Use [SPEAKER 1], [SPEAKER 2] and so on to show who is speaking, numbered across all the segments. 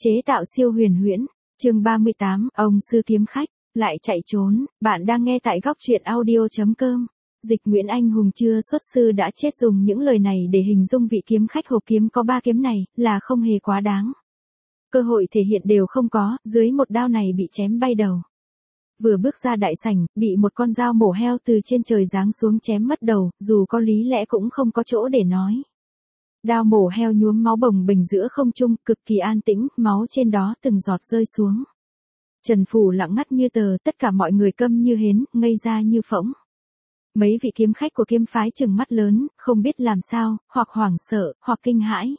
[SPEAKER 1] Chế tạo siêu huyền huyễn, chương 38, ông sư kiếm khách, lại chạy trốn, bạn đang nghe tại góc truyện audio.com. Dịch Nguyễn Anh Hùng chưa xuất sư đã chết dùng những lời này để hình dung vị kiếm khách hộp kiếm có 3 kiếm này, là không hề quá đáng. Cơ hội thể hiện đều không có, dưới một đao này bị chém bay đầu. Vừa bước ra đại sảnh, bị một con dao mổ heo từ trên trời giáng xuống chém mất đầu, dù có lý lẽ cũng không có chỗ để nói. Đao mổ heo nhuốm máu bồng bềnh giữa không trung, cực kỳ an tĩnh, máu trên đó từng giọt rơi xuống. Trần phủ lặng ngắt như tờ, tất cả mọi người câm như hến, ngây ra như phỗng. Mấy vị kiếm khách của kiếm phái trừng mắt lớn, không biết làm sao, hoặc hoảng sợ, hoặc kinh hãi.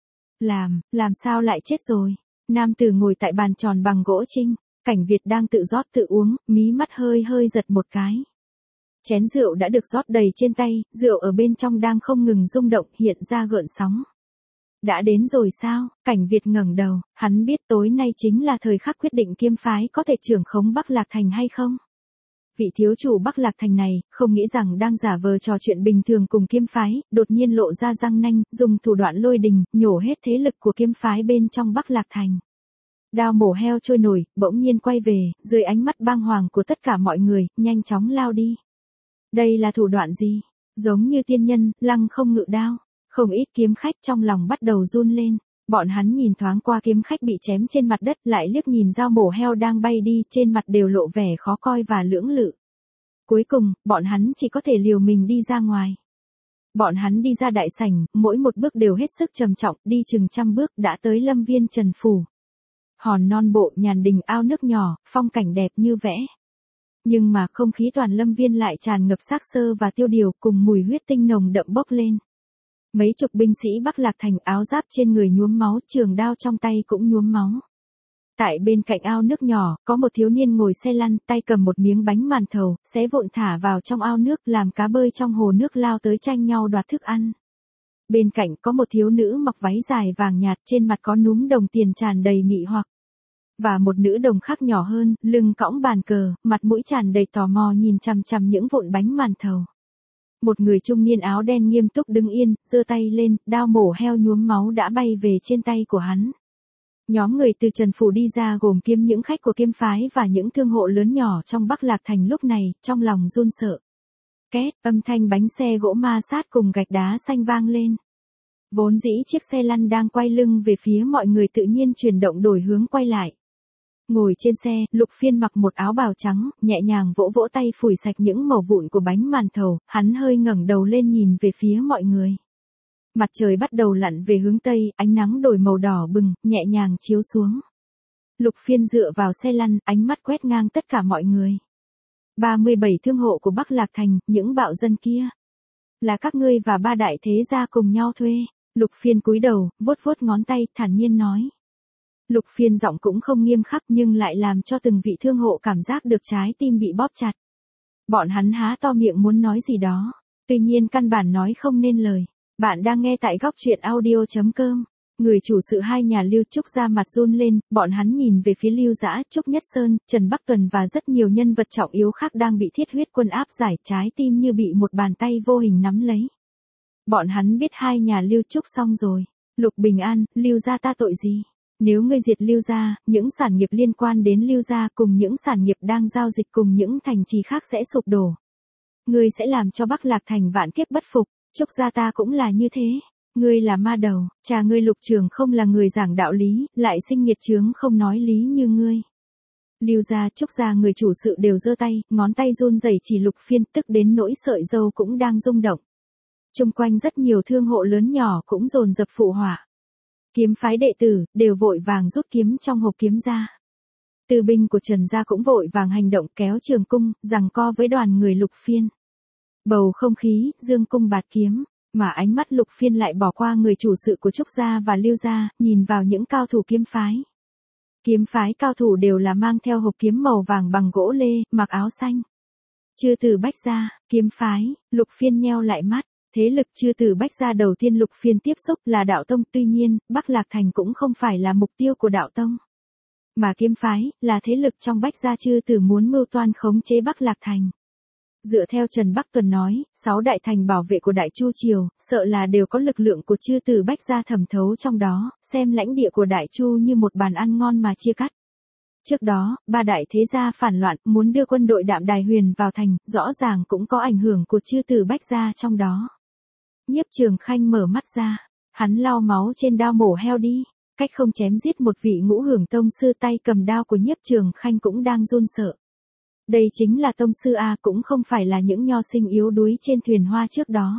[SPEAKER 1] Làm sao lại chết rồi? Nam tử ngồi tại bàn tròn bằng gỗ trinh, Cảnh Việt đang tự rót tự uống, mí mắt hơi hơi giật một cái. Chén rượu đã được rót đầy trên tay, rượu ở bên trong đang không ngừng rung động, hiện ra gợn sóng. Đã đến rồi sao? Cảnh Việt ngẩng đầu, hắn biết tối nay chính là thời khắc quyết định kiếm phái có thể trưởng khống Bắc Lạc Thành hay không. Vị thiếu chủ Bắc Lạc Thành này, không nghĩ rằng đang giả vờ trò chuyện bình thường cùng kiếm phái, đột nhiên lộ ra răng nanh, dùng thủ đoạn lôi đình, nhổ hết thế lực của kiếm phái bên trong Bắc Lạc Thành. Đao mổ heo trôi nổi, bỗng nhiên quay về, dưới ánh mắt bàng hoàng của tất cả mọi người, nhanh chóng lao đi. Đây là thủ đoạn gì? Giống như tiên nhân, lăng không ngự đao. Không ít kiếm khách trong lòng bắt đầu run lên. Bọn hắn nhìn thoáng qua kiếm khách bị chém trên mặt đất, lại liếc nhìn dao mổ heo đang bay đi, trên mặt đều lộ vẻ khó coi và lưỡng lự. Cuối cùng, bọn hắn chỉ có thể liều mình đi ra ngoài. Bọn hắn đi ra đại sảnh, mỗi một bước đều hết sức trầm trọng, đi chừng trăm bước đã tới lâm viên Trần phủ. Hòn non bộ nhàn đình ao nước nhỏ, phong cảnh đẹp như vẽ. Nhưng mà không khí toàn lâm viên lại tràn ngập xác xơ và tiêu điều cùng mùi huyết tinh nồng đậm bốc lên. Mấy chục binh sĩ Bắc Lạc Thành áo giáp trên người nhuốm máu, trường đao trong tay cũng nhuốm máu. Tại bên cạnh ao nước nhỏ, có một thiếu niên ngồi xe lăn, tay cầm một miếng bánh màn thầu, xé vụn thả vào trong ao nước, làm cá bơi trong hồ nước lao tới tranh nhau đoạt thức ăn. Bên cạnh có một thiếu nữ mặc váy dài vàng nhạt, trên mặt có núm đồng tiền tràn đầy mị hoặc. Và một nữ đồng khác nhỏ hơn, lưng cõng bàn cờ, mặt mũi tràn đầy tò mò nhìn chằm chằm những vụn bánh màn thầu. Một người trung niên áo đen nghiêm túc đứng yên, giơ tay lên, đao mổ heo nhuốm máu đã bay về trên tay của hắn. Nhóm người từ Trần phủ đi ra gồm kiếm những khách của kiếm phái và những thương hộ lớn nhỏ trong Bắc Lạc Thành lúc này, trong lòng run sợ. Két, âm thanh bánh xe gỗ ma sát cùng gạch đá xanh vang lên. Vốn dĩ chiếc xe lăn đang quay lưng về phía mọi người tự nhiên chuyển động đổi hướng quay lại. Ngồi trên xe, Lục Phiên mặc một áo bào trắng, nhẹ nhàng vỗ vỗ tay phủi sạch những mẩu vụn của bánh màn thầu, hắn hơi ngẩng đầu lên nhìn về phía mọi người. Mặt trời bắt đầu lặn về hướng tây, ánh nắng đổi màu đỏ bừng, nhẹ nhàng chiếu xuống. Lục Phiên dựa vào xe lăn, ánh mắt quét ngang tất cả mọi người. 37 thương hộ của Bắc Lạc Thành, những bạo dân kia. Là các ngươi và ba đại thế gia cùng nhau thuê. Lục Phiên cúi đầu, vuốt vuốt ngón tay, thản nhiên nói. Lục Phiên giọng cũng không nghiêm khắc nhưng lại làm cho từng vị thương hộ cảm giác được trái tim bị bóp chặt. Bọn hắn há to miệng muốn nói gì đó, tuy nhiên căn bản nói không nên lời. Bạn đang nghe tại góc truyện audio.com. Người chủ sự hai nhà Lưu Trúc ra mặt run lên, bọn hắn nhìn về phía Lưu Dã, Trúc Nhất Sơn, Trần Bắc Tuần và rất nhiều nhân vật trọng yếu khác đang bị Thiết Huyết Quân áp giải, trái tim như bị một bàn tay vô hình nắm lấy. Bọn hắn biết hai nhà Lưu Trúc xong rồi. Lục Bình An, Lưu gia ta tội gì? Nếu ngươi diệt Lưu gia, những sản nghiệp liên quan đến Lưu gia cùng những sản nghiệp đang giao dịch cùng những thành trì khác sẽ sụp đổ. Ngươi sẽ làm cho Bắc Lạc Thành vạn kiếp bất phục, Trúc gia ta cũng là như thế. Ngươi là ma đầu, cha ngươi Lục Trường không là người giảng đạo lý, lại sinh nghiệt chướng không nói lý như ngươi. Lưu gia, Trúc gia người chủ sự đều giơ tay, ngón tay run rẩy chỉ Lục Phiên, tức đến nỗi sợi râu cũng đang rung động. Chung quanh rất nhiều thương hộ lớn nhỏ cũng dồn dập phụ họa. Kiếm phái đệ tử, đều vội vàng rút kiếm trong hộp kiếm ra. Tư binh của Trần gia cũng vội vàng hành động kéo trường cung, giằng co với đoàn người Lục Phiên. Bầu không khí, dương cung bạt kiếm, mà ánh mắt Lục Phiên lại bỏ qua người chủ sự của Trúc gia và Lưu gia, nhìn vào những cao thủ kiếm phái. Kiếm phái cao thủ đều là mang theo hộp kiếm màu vàng bằng gỗ lê, mặc áo xanh. Chư tử Bách gia, kiếm phái, Lục Phiên nheo lại mắt. Thế lực chư tử Bách gia đầu tiên Lục Phiên tiếp xúc là đạo tông, tuy nhiên, Bắc Lạc Thành cũng không phải là mục tiêu của đạo tông. Mà kiếm phái, là thế lực trong Bách gia chư tử muốn mưu toan khống chế Bắc Lạc Thành. Dựa theo Trần Bắc Tuần nói, 6 đại thành bảo vệ của Đại Chu Triều, sợ là đều có lực lượng của chư tử Bách gia thẩm thấu trong đó, xem lãnh địa của Đại Chu như một bàn ăn ngon mà chia cắt. Trước đó, 3 đại thế gia phản loạn, muốn đưa quân đội Đạm Đài Huyền vào thành, rõ ràng cũng có ảnh hưởng của chư tử Bách gia trong đó. Nhiếp Trường Khanh mở mắt ra, hắn lau máu trên đao mổ heo đi, cách không chém giết một vị Ngũ Hưởng tông sư, tay cầm đao của Nhiếp Trường Khanh cũng đang run sợ. Đây chính là tông sư A, cũng không phải là những nho sinh yếu đuối trên thuyền hoa trước đó.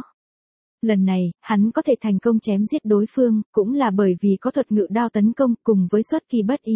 [SPEAKER 1] Lần này, hắn có thể thành công chém giết đối phương, cũng là bởi vì có thuật ngự đao tấn công, cùng với xuất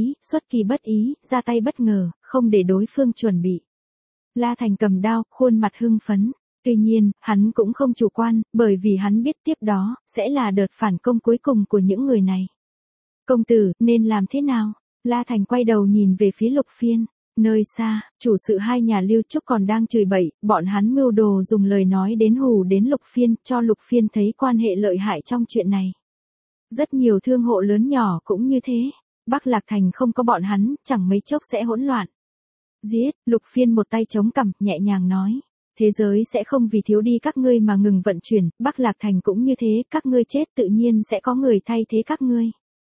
[SPEAKER 1] kỳ bất ý, ra tay bất ngờ, không để đối phương chuẩn bị. La Thành cầm đao, khuôn mặt hưng phấn. Tuy nhiên, hắn cũng không chủ quan, bởi vì hắn biết tiếp đó, sẽ là đợt phản công cuối cùng của những người này. Công tử, nên làm thế nào? La Thành quay đầu nhìn về phía Lục Phiên. Nơi xa, chủ sự hai nhà Lưu Trúc còn đang chửi bậy, bọn hắn mưu đồ dùng lời nói đến hù đến Lục Phiên, cho Lục Phiên thấy quan hệ lợi hại trong chuyện này. Rất nhiều thương hộ lớn nhỏ cũng như thế, Bắc Lạc Thành không có bọn hắn, chẳng mấy chốc sẽ hỗn loạn. Giết, Lục Phiên một tay chống cằm, nhẹ nhàng nói. Thế giới sẽ không vì thiếu đi các ngươi mà ngừng vận chuyển, Bắc Lạc Thành cũng như thế, các ngươi chết tự nhiên sẽ có người thay thế các ngươi.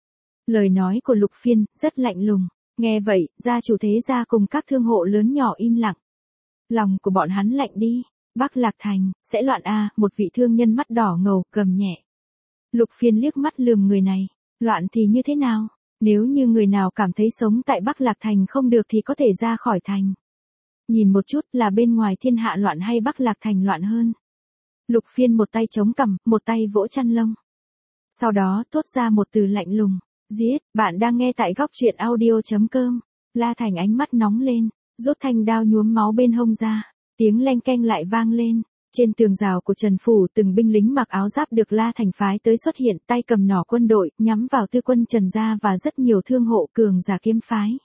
[SPEAKER 1] Lời nói của Lục Phiên, rất lạnh lùng. Nghe vậy, gia chủ thế gia cùng các thương hộ lớn nhỏ im lặng. Lòng của bọn hắn lạnh đi, Bắc Lạc Thành, sẽ loạn a, một vị thương nhân mắt đỏ ngầu, gầm nhẹ. Lục Phiên liếc mắt lườm người này, loạn thì như thế nào? Nếu như người nào cảm thấy sống tại Bắc Lạc Thành không được thì có thể ra khỏi thành. Nhìn một chút là bên ngoài thiên hạ loạn hay Bắc Lạc Thành loạn hơn. Lục Phiên một tay chống cằm, một tay vỗ chăn lông. Sau đó thốt ra một từ lạnh lùng. Giết, bạn đang nghe tại góc truyện audio.com. La Thành ánh mắt nóng lên, rút thanh đao nhuốm máu bên hông ra. Tiếng leng keng lại vang lên. Trên tường rào của Trần Phủ, từng binh lính mặc áo giáp được La Thành phái tới xuất hiện, tay cầm nỏ quân đội, nhắm vào tư quân Trần gia và rất nhiều thương hộ cường giả kiếm phái.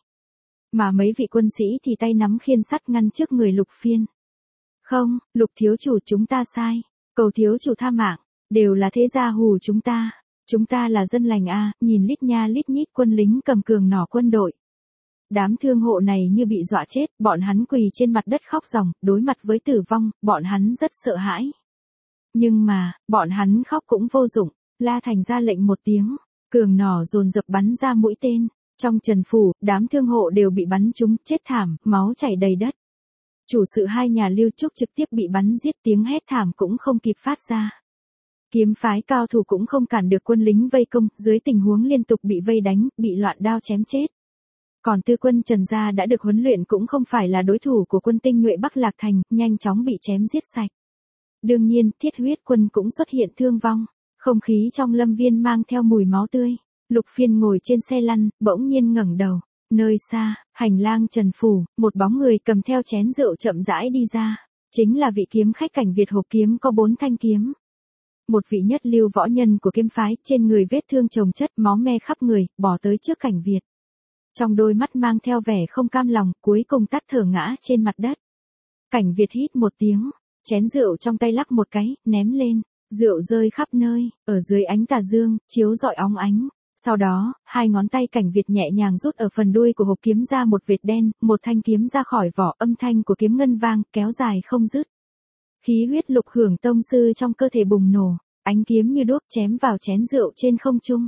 [SPEAKER 1] Mà mấy vị quân sĩ thì tay nắm khiên sắt ngăn trước người Lục Phiên. Không, Lục thiếu chủ, chúng ta sai. Cầu thiếu chủ tha mạng, đều là thế gia hù chúng ta. Chúng ta là dân lành a, nhìn lít nha lít nhít quân lính cầm cường nỏ quân đội. Đám thương hộ này như bị dọa chết, bọn hắn quỳ trên mặt đất khóc ròng, đối mặt với tử vong, bọn hắn rất sợ hãi. Nhưng mà, bọn hắn khóc cũng vô dụng, La Thành ra lệnh một tiếng, cường nỏ dồn dập bắn ra mũi tên. Trong Trần Phủ, đám thương hộ đều bị bắn trúng, chết thảm, máu chảy đầy đất. Chủ sự hai nhà Lưu Trúc trực tiếp bị bắn giết, tiếng hét thảm cũng không kịp phát ra. Kiếm phái cao thủ cũng không cản được quân lính vây công, dưới tình huống liên tục bị vây đánh, bị loạn đao chém chết. Còn tư quân Trần gia đã được huấn luyện cũng không phải là đối thủ của quân tinh nhuệ Bắc Lạc Thành, nhanh chóng bị chém giết sạch. Đương nhiên, Thiết Huyết quân cũng xuất hiện thương vong, không khí trong lâm viên mang theo mùi máu tươi. Lục Phiên ngồi trên xe lăn, bỗng nhiên ngẩng đầu. Nơi xa, hành lang Trần Phủ, một bóng người cầm theo chén rượu chậm rãi đi ra. Chính là vị kiếm khách Cảnh Việt hộp kiếm có 4 thanh kiếm. Một vị nhất lưu võ nhân của kiếm phái, trên người vết thương chồng chất, máu me khắp người, bỏ tới trước Cảnh Việt. Trong đôi mắt mang theo vẻ không cam lòng, cuối cùng tắt thở ngã trên mặt đất. Cảnh Việt hít một tiếng, chén rượu trong tay lắc một cái, ném lên, rượu rơi khắp nơi, ở dưới ánh tà dương, chiếu rọi óng ánh. Sau đó, hai ngón tay Cảnh Việt nhẹ nhàng rút ở phần đuôi của hộp kiếm ra một vệt đen, một thanh kiếm ra khỏi vỏ, âm thanh của kiếm ngân vang, kéo dài không dứt. Khí huyết Lục Hưởng tông sư trong cơ thể bùng nổ, ánh kiếm như đuốc chém vào chén rượu trên không trung.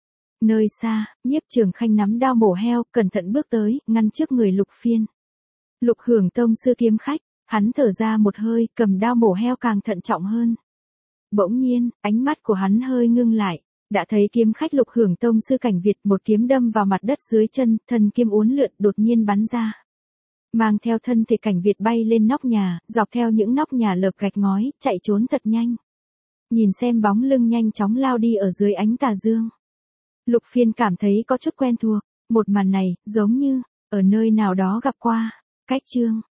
[SPEAKER 1] Nơi xa, Nhiếp Trường Khanh nắm đao mổ heo, cẩn thận bước tới, ngăn trước người Lục Phiên. Lục Hưởng tông sư kiếm khách, hắn thở ra một hơi, cầm đao mổ heo càng thận trọng hơn. Bỗng nhiên, ánh mắt của hắn hơi ngưng lại, đã thấy kiếm khách Lục Hưởng tông sư Cảnh Việt, một kiếm đâm vào mặt đất dưới chân, thân kiếm uốn lượn đột nhiên bắn ra. Mang theo thân thể Cảnh Việt bay lên nóc nhà, dọc theo những nóc nhà lợp gạch ngói, chạy trốn thật nhanh. Nhìn xem bóng lưng nhanh chóng lao đi ở dưới ánh tà dương. Lục Phiên cảm thấy có chút quen thuộc, một màn này, giống như, ở nơi nào đó gặp qua. Cách chương.